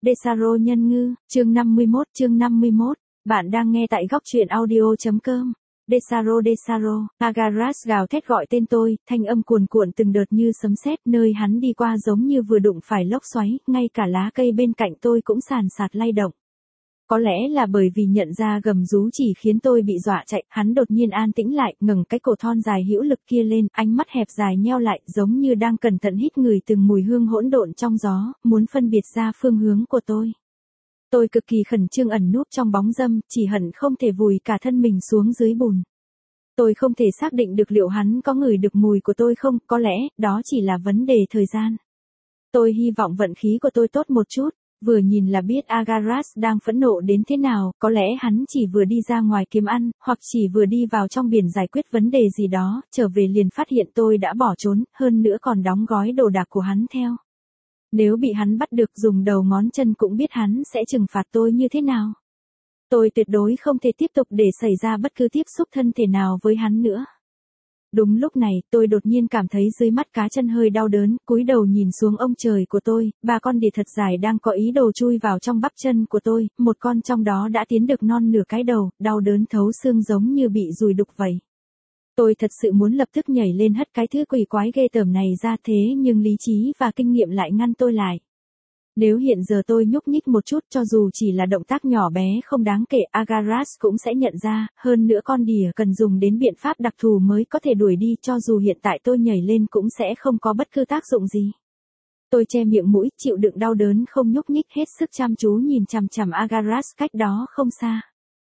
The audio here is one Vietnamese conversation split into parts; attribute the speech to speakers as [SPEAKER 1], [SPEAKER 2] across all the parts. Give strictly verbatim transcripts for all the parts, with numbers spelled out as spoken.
[SPEAKER 1] Desaro nhân ngư, chương năm mươi mốt, chương năm mươi mốt. Bạn đang nghe tại góc truyện audio.com. Desaro Desaro, Agaras gào thét gọi tên tôi, thanh âm cuồn cuộn từng đợt như sấm sét, nơi hắn đi qua giống như vừa đụng phải lốc xoáy, ngay cả lá cây bên cạnh tôi cũng sàn sạt lay động. Có lẽ là bởi vì nhận ra gầm rú chỉ khiến tôi bị dọa chạy, hắn đột nhiên an tĩnh lại, ngẩng cái cổ thon dài hữu lực kia lên, ánh mắt hẹp dài nheo lại, giống như đang cẩn thận hít ngửi từng mùi hương hỗn độn trong gió, muốn phân biệt ra phương hướng của tôi. Tôi cực kỳ khẩn trương ẩn núp trong bóng râm, chỉ hận không thể vùi cả thân mình xuống dưới bùn. Tôi không thể xác định được liệu hắn có ngửi được mùi của tôi không, có lẽ, đó chỉ là vấn đề thời gian. Tôi hy vọng vận khí của tôi tốt một chút. Vừa nhìn là biết Agaras đang phẫn nộ đến thế nào, có lẽ hắn chỉ vừa đi ra ngoài kiếm ăn, hoặc chỉ vừa đi vào trong biển giải quyết vấn đề gì đó, trở về liền phát hiện tôi đã bỏ trốn, hơn nữa còn đóng gói đồ đạc của hắn theo. Nếu bị hắn bắt được dùng đầu ngón chân cũng biết hắn sẽ trừng phạt tôi như thế nào. Tôi tuyệt đối không thể tiếp tục để xảy ra bất cứ tiếp xúc thân thể nào với hắn nữa. Đúng lúc này, tôi đột nhiên cảm thấy dưới mắt cá chân hơi đau đớn, cúi đầu nhìn xuống ông trời của tôi, ba con đỉa thật dài đang có ý đồ chui vào trong bắp chân của tôi, một con trong đó đã tiến được non nửa cái đầu, đau đớn thấu xương giống như bị dùi đục vậy. Tôi thật sự muốn lập tức nhảy lên hất cái thứ quỷ quái ghê tởm này ra thế nhưng lý trí và kinh nghiệm lại ngăn tôi lại. Nếu hiện giờ tôi nhúc nhích một chút cho dù chỉ là động tác nhỏ bé không đáng kể, Agaras cũng sẽ nhận ra, hơn nữa con đỉa cần dùng đến biện pháp đặc thù mới có thể đuổi đi, cho dù hiện tại tôi nhảy lên cũng sẽ không có bất cứ tác dụng gì. Tôi che miệng mũi, chịu đựng đau đớn không nhúc nhích, hết sức chăm chú nhìn chằm chằm Agaras cách đó không xa.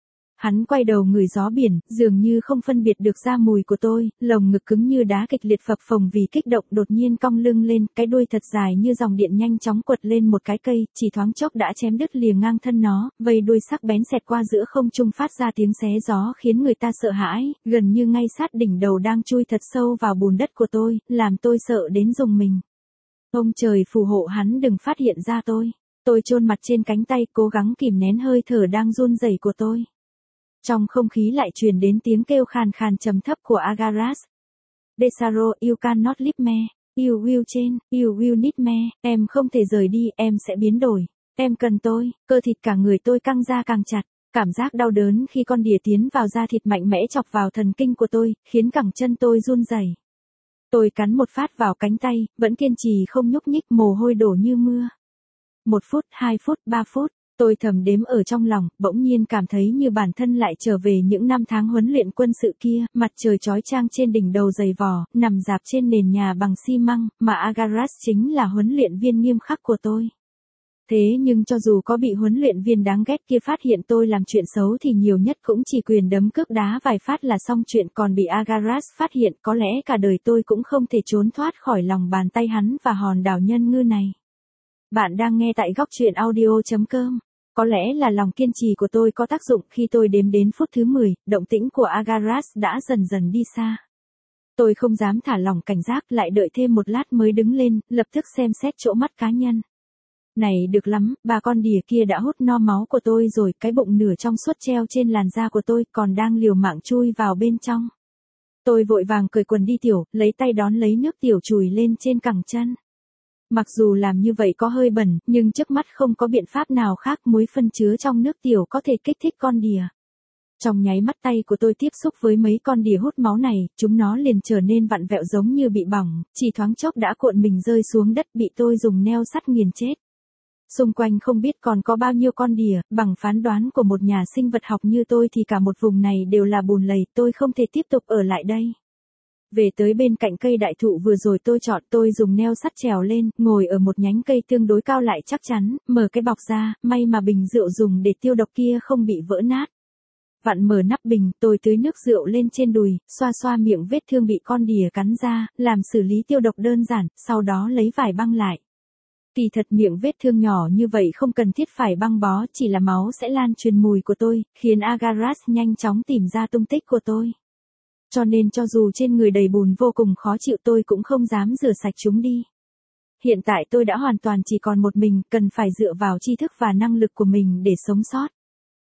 [SPEAKER 1] Hắn quay đầu ngửi gió biển, dường như không phân biệt được ra mùi của tôi, lồng ngực cứng như đá kịch liệt phập phồng vì kích động, đột nhiên cong lưng lên, cái đuôi thật dài như dòng điện nhanh chóng quật lên một cái cây, chỉ thoáng chốc đã chém đứt lìa ngang thân nó, vây đuôi sắc bén xẹt qua giữa không trung phát ra tiếng xé gió khiến người ta sợ hãi, gần như ngay sát đỉnh đầu đang chui thật sâu vào bùn đất của tôi, làm tôi sợ đến rùng mình. Ông trời phù hộ hắn đừng phát hiện ra tôi. Tôi chôn mặt trên cánh tay, cố gắng kìm nén hơi thở đang run rẩy của tôi. Trong không khí lại truyền đến tiếng kêu khàn khàn trầm thấp của Agaras. Desaro, you cannot leave me, you will change, you will need me, em không thể rời đi, em sẽ biến đổi, em cần tôi, cơ thịt cả người tôi căng ra càng chặt, cảm giác đau đớn khi con đỉa tiến vào da thịt mạnh mẽ chọc vào thần kinh của tôi, khiến cẳng chân tôi run rẩy. Tôi cắn một phát vào cánh tay, vẫn kiên trì không nhúc nhích, mồ hôi đổ như mưa. Một phút, hai phút, ba phút. Tôi thầm đếm ở trong lòng, bỗng nhiên cảm thấy như bản thân lại trở về những năm tháng huấn luyện quân sự kia, mặt trời chói chang trên đỉnh đầu dày vò, nằm rạp trên nền nhà bằng xi măng, mà Agaras chính là huấn luyện viên nghiêm khắc của tôi. Thế nhưng cho dù có bị huấn luyện viên đáng ghét kia phát hiện tôi làm chuyện xấu thì nhiều nhất cũng chỉ quyền đấm cước đá vài phát là xong chuyện, còn bị Agaras phát hiện có lẽ cả đời tôi cũng không thể trốn thoát khỏi lòng bàn tay hắn và hòn đảo nhân ngư này. Bạn đang nghe tại góc truyện audio.com. Có lẽ là lòng kiên trì của tôi có tác dụng, khi tôi đếm đến phút thứ mười, động tĩnh của Agaras đã dần dần đi xa. Tôi không dám thả lỏng cảnh giác, lại đợi thêm một lát mới đứng lên, lập tức xem xét chỗ mắt cá nhân. Này được lắm, ba con đỉa kia đã hút no máu của tôi rồi, cái bụng nửa trong suốt treo trên làn da của tôi còn đang liều mạng chui vào bên trong. Tôi vội vàng cởi quần đi tiểu, lấy tay đón lấy nước tiểu chùi lên trên cẳng chân. Mặc dù làm như vậy có hơi bẩn, nhưng trước mắt không có biện pháp nào khác, muối phân chứa trong nước tiểu có thể kích thích con đỉa. Trong nháy mắt tay của tôi tiếp xúc với mấy con đỉa hút máu này, chúng nó liền trở nên vặn vẹo giống như bị bỏng, chỉ thoáng chốc đã cuộn mình rơi xuống đất, bị tôi dùng neo sắt nghiền chết. Xung quanh không biết còn có bao nhiêu con đỉa, bằng phán đoán của một nhà sinh vật học như tôi thì cả một vùng này đều là bùn lầy, tôi không thể tiếp tục ở lại đây. Về tới bên cạnh cây đại thụ vừa rồi tôi chọn, tôi dùng neo sắt trèo lên, ngồi ở một nhánh cây tương đối cao lại chắc chắn, mở cái bọc ra, may mà bình rượu dùng để tiêu độc kia không bị vỡ nát. Vặn mở nắp bình, tôi tưới nước rượu lên trên đùi, xoa xoa miệng vết thương bị con đỉa cắn ra, làm xử lý tiêu độc đơn giản, sau đó lấy vải băng lại. Kỳ thật miệng vết thương nhỏ như vậy không cần thiết phải băng bó, chỉ là máu sẽ lan truyền mùi của tôi, khiến Agaras nhanh chóng tìm ra tung tích của tôi. Cho nên cho dù trên người đầy bùn vô cùng khó chịu tôi cũng không dám rửa sạch chúng đi. Hiện tại tôi đã hoàn toàn chỉ còn một mình, cần phải dựa vào tri thức và năng lực của mình để sống sót.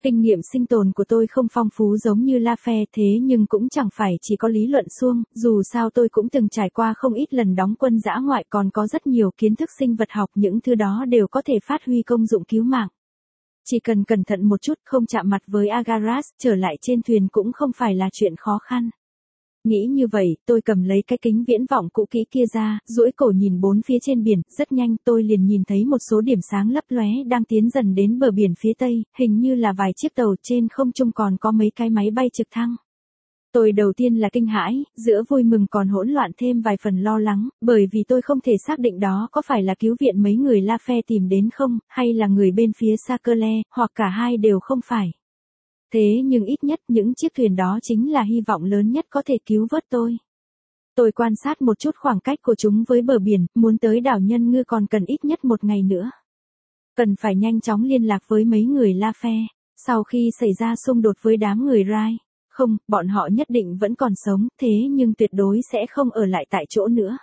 [SPEAKER 1] Kinh nghiệm sinh tồn của tôi không phong phú giống như La Phe thế nhưng cũng chẳng phải chỉ có lý luận suông, dù sao tôi cũng từng trải qua không ít lần đóng quân dã ngoại còn có rất nhiều kiến thức sinh vật học, những thứ đó đều có thể phát huy công dụng cứu mạng. Chỉ cần cẩn thận một chút, không chạm mặt với Agaras, trở lại trên thuyền cũng không phải là chuyện khó khăn. Nghĩ như vậy, tôi cầm lấy cái kính viễn vọng cũ kỹ kia ra, duỗi cổ nhìn bốn phía trên biển, rất nhanh tôi liền nhìn thấy một số điểm sáng lấp lóe đang tiến dần đến bờ biển phía tây, hình như là vài chiếc tàu, trên không trung còn có mấy cái máy bay trực thăng. Tôi đầu tiên là kinh hãi, giữa vui mừng còn hỗn loạn thêm vài phần lo lắng, bởi vì tôi không thể xác định đó có phải là cứu viện mấy người La Phe tìm đến không, hay là người bên phía Sakele, hoặc cả hai đều không phải. Thế nhưng ít nhất những chiếc thuyền đó chính là hy vọng lớn nhất có thể cứu vớt tôi. Tôi quan sát một chút khoảng cách của chúng với bờ biển, muốn tới đảo Nhân Ngư còn cần ít nhất một ngày nữa. Cần phải nhanh chóng liên lạc với mấy người La Phe, sau khi xảy ra xung đột với đám người Rai. Không, bọn họ nhất định vẫn còn sống, thế nhưng tuyệt đối sẽ không ở lại tại chỗ nữa.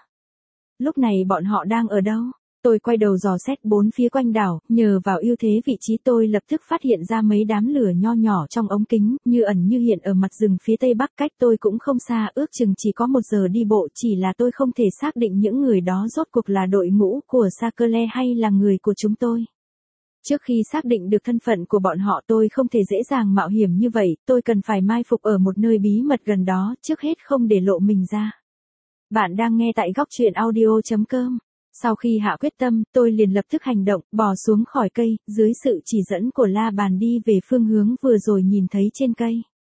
[SPEAKER 1] Lúc này bọn họ đang ở đâu? Tôi quay đầu dò xét bốn phía quanh đảo, nhờ vào ưu thế vị trí tôi lập tức phát hiện ra mấy đám lửa nho nhỏ trong ống kính, như ẩn như hiện ở mặt rừng phía tây bắc, cách tôi cũng không xa, ước chừng chỉ có một giờ đi bộ, chỉ là tôi không thể xác định những người đó rốt cuộc là đội ngũ của Sakele hay là người của chúng tôi. Trước khi xác định được thân phận của bọn họ tôi không thể dễ dàng mạo hiểm như vậy, tôi cần phải mai phục ở một nơi bí mật gần đó, trước hết không để lộ mình ra. Bạn đang nghe tại góc truyện audio chấm com. Sau khi hạ quyết tâm, tôi liền lập tức hành động, bò xuống khỏi cây, dưới sự chỉ dẫn của La Bàn đi về phương hướng vừa rồi nhìn thấy trên cây.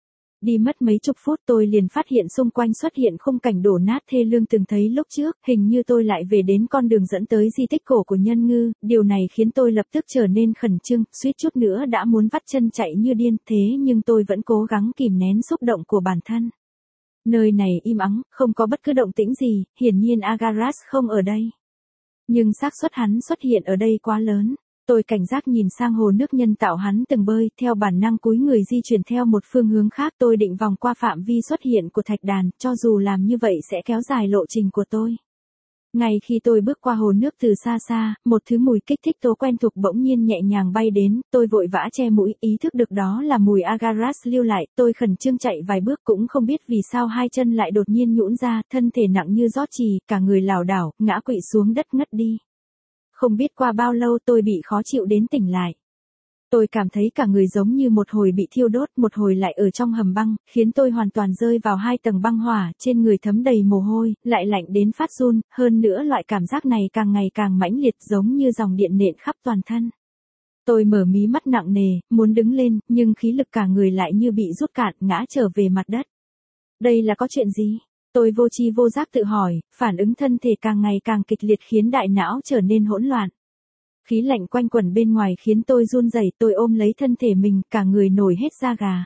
[SPEAKER 1] Đi mất mấy chục phút tôi liền phát hiện xung quanh xuất hiện khung cảnh đổ nát thê lương từng thấy lúc trước, hình như tôi lại về đến con đường dẫn tới di tích cổ của Nhân Ngư, điều này khiến tôi lập tức trở nên khẩn trương, suýt chút nữa đã muốn vắt chân chạy như điên, thế nhưng tôi vẫn cố gắng kìm nén xúc động của bản thân. Nơi này im ắng, không có bất cứ động tĩnh gì, hiển nhiên Agaras không ở đây. Nhưng xác suất hắn xuất hiện ở đây quá lớn. Tôi cảnh giác nhìn sang hồ nước nhân tạo hắn từng bơi, theo bản năng cúi người di chuyển theo một phương hướng khác, tôi định vòng qua phạm vi xuất hiện của thạch đàn, cho dù làm như vậy sẽ kéo dài lộ trình của tôi. Ngay khi tôi bước qua hồ nước từ xa xa, một thứ mùi kích thích tố quen thuộc bỗng nhiên nhẹ nhàng bay đến, tôi vội vã che mũi, ý thức được đó là mùi Agaras lưu lại, tôi khẩn trương chạy vài bước cũng không biết vì sao hai chân lại đột nhiên nhũn ra, thân thể nặng như rót chì, cả người lảo đảo, ngã quỵ xuống đất ngất đi. Không biết qua bao lâu tôi bị khó chịu đến tỉnh lại. Tôi cảm thấy cả người giống như một hồi bị thiêu đốt, một hồi lại ở trong hầm băng, khiến tôi hoàn toàn rơi vào hai tầng băng hỏa, trên người thấm đầy mồ hôi, lại lạnh đến phát run, hơn nữa loại cảm giác này càng ngày càng mãnh liệt giống như dòng điện nện khắp toàn thân. Tôi mở mí mắt nặng nề, muốn đứng lên, nhưng khí lực cả người lại như bị rút cạn, ngã trở về mặt đất. Đây là có chuyện gì? Tôi vô tri vô giác tự hỏi, phản ứng thân thể càng ngày càng kịch liệt khiến đại não trở nên hỗn loạn. Khí lạnh quanh quẩn bên ngoài khiến tôi run rẩy, tôi ôm lấy thân thể mình, cả người nổi hết da gà.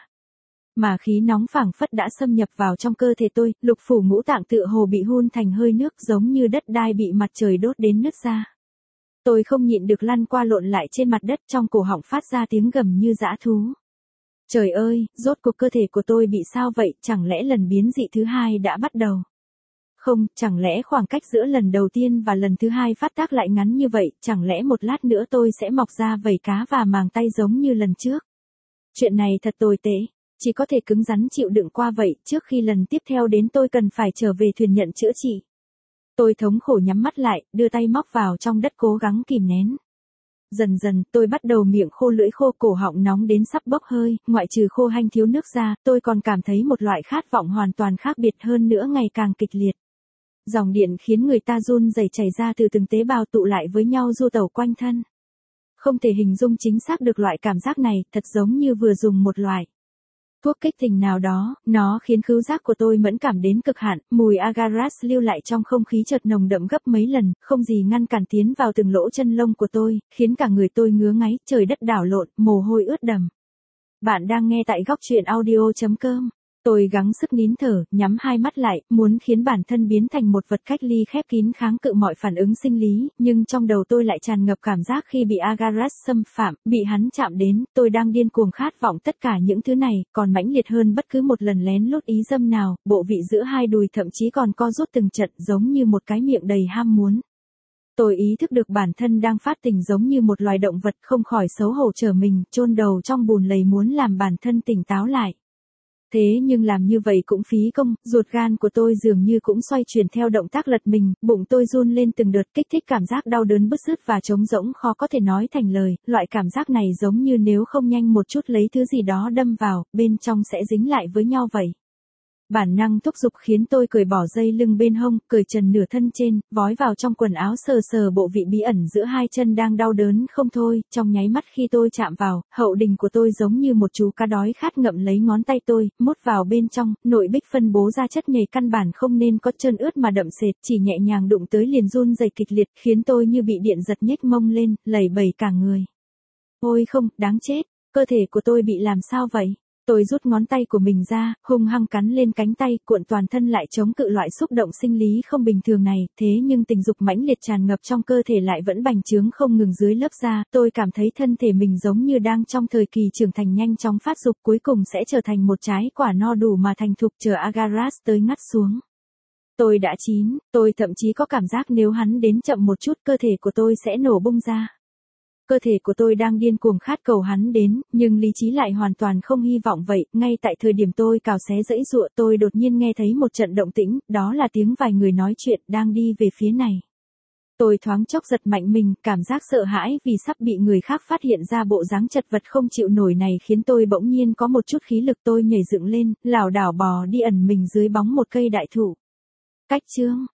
[SPEAKER 1] Mà khí nóng phảng phất đã xâm nhập vào trong cơ thể tôi, lục phủ ngũ tạng tựa hồ bị hun thành hơi nước giống như đất đai bị mặt trời đốt đến nứt ra. Tôi không nhịn được lăn qua lộn lại trên mặt đất, trong cổ họng phát ra tiếng gầm như dã thú. Trời ơi, rốt cuộc cơ thể của tôi bị sao vậy, chẳng lẽ lần biến dị thứ hai đã bắt đầu? Không, chẳng lẽ khoảng cách giữa lần đầu tiên và lần thứ hai phát tác lại ngắn như vậy, chẳng lẽ một lát nữa tôi sẽ mọc ra vảy cá và màng tay giống như lần trước? Chuyện này thật tồi tệ, chỉ có thể cứng rắn chịu đựng qua vậy, trước khi lần tiếp theo đến tôi cần phải trở về thuyền nhận chữa trị. Tôi thống khổ nhắm mắt lại, đưa tay móc vào trong đất cố gắng kìm nén. Dần dần, tôi bắt đầu miệng khô lưỡi khô, cổ họng nóng đến sắp bốc hơi, ngoại trừ khô hanh thiếu nước ra, tôi còn cảm thấy một loại khát vọng hoàn toàn khác biệt hơn nữa ngày càng kịch liệt. Dòng điện khiến người ta run rẩy chảy ra từ từng tế bào tụ lại với nhau du tẩu quanh thân. Không thể hình dung chính xác được loại cảm giác này, thật giống như vừa dùng một loại thuốc kích tình nào đó, nó khiến khứu giác của tôi mẫn cảm đến cực hạn, mùi Agaras lưu lại trong không khí chợt nồng đậm gấp mấy lần, không gì ngăn cản tiến vào từng lỗ chân lông của tôi, khiến cả người tôi ngứa ngáy, trời đất đảo lộn, mồ hôi ướt đầm. Bạn đang nghe tại góc truyện audio chấm com. Tôi gắng sức nín thở, nhắm hai mắt lại, muốn khiến bản thân biến thành một vật cách ly khép kín kháng cự mọi phản ứng sinh lý, nhưng trong đầu tôi lại tràn ngập cảm giác khi bị Agaras xâm phạm, bị hắn chạm đến, tôi đang điên cuồng khát vọng tất cả những thứ này, còn mãnh liệt hơn bất cứ một lần lén lút ý dâm nào, bộ vị giữa hai đùi thậm chí còn co rút từng trận giống như một cái miệng đầy ham muốn. Tôi ý thức được bản thân đang phát tỉnh giống như một loài động vật, không khỏi xấu hổ trở mình, chôn đầu trong bùn lầy muốn làm bản thân tỉnh táo lại. Thế nhưng làm như vậy cũng phí công, ruột gan của tôi dường như cũng xoay chuyển theo động tác lật mình, bụng tôi run lên từng đợt, kích thích cảm giác đau đớn bứt rứt và trống rỗng khó có thể nói thành lời, loại cảm giác này giống như nếu không nhanh một chút lấy thứ gì đó đâm vào, bên trong sẽ dính lại với nhau vậy. Bản năng thúc giục khiến tôi cởi bỏ dây lưng bên hông, cởi trần nửa thân trên, vói vào trong quần áo sờ sờ bộ vị bí ẩn giữa hai chân đang đau đớn không thôi, trong nháy mắt khi tôi chạm vào, hậu đình của tôi giống như một chú cá đói khát ngậm lấy ngón tay tôi, mút vào bên trong, nội bích phân bố ra chất nhầy căn bản không nên có trơn ướt mà đậm sệt, chỉ nhẹ nhàng đụng tới liền run rẩy kịch liệt, khiến tôi như bị điện giật nhếch mông lên, lẩy bẩy cả người. Ôi không, đáng chết, cơ thể của tôi bị làm sao vậy? Tôi rút ngón tay của mình ra, hung hăng cắn lên cánh tay, cuộn toàn thân lại chống cự loại xúc động sinh lý không bình thường này, thế nhưng tình dục mãnh liệt tràn ngập trong cơ thể lại vẫn bành trướng không ngừng dưới lớp da, tôi cảm thấy thân thể mình giống như đang trong thời kỳ trưởng thành nhanh chóng phát dục, cuối cùng sẽ trở thành một trái quả no đủ mà thành thục chờ Agaras tới ngắt xuống. Tôi đã chín, tôi thậm chí có cảm giác nếu hắn đến chậm một chút cơ thể của tôi sẽ nổ bung ra. Cơ thể của tôi đang điên cuồng khát cầu hắn đến, nhưng lý trí lại hoàn toàn không hy vọng vậy, ngay tại thời điểm tôi cào xé giãy giụa tôi đột nhiên nghe thấy một trận động tĩnh, đó là tiếng vài người nói chuyện đang đi về phía này. Tôi thoáng chốc giật mạnh mình, cảm giác sợ hãi vì sắp bị người khác phát hiện ra bộ dáng chật vật không chịu nổi này khiến tôi bỗng nhiên có một chút khí lực, tôi nhảy dựng lên, lảo đảo bò đi ẩn mình dưới bóng một cây đại thụ. Cách chương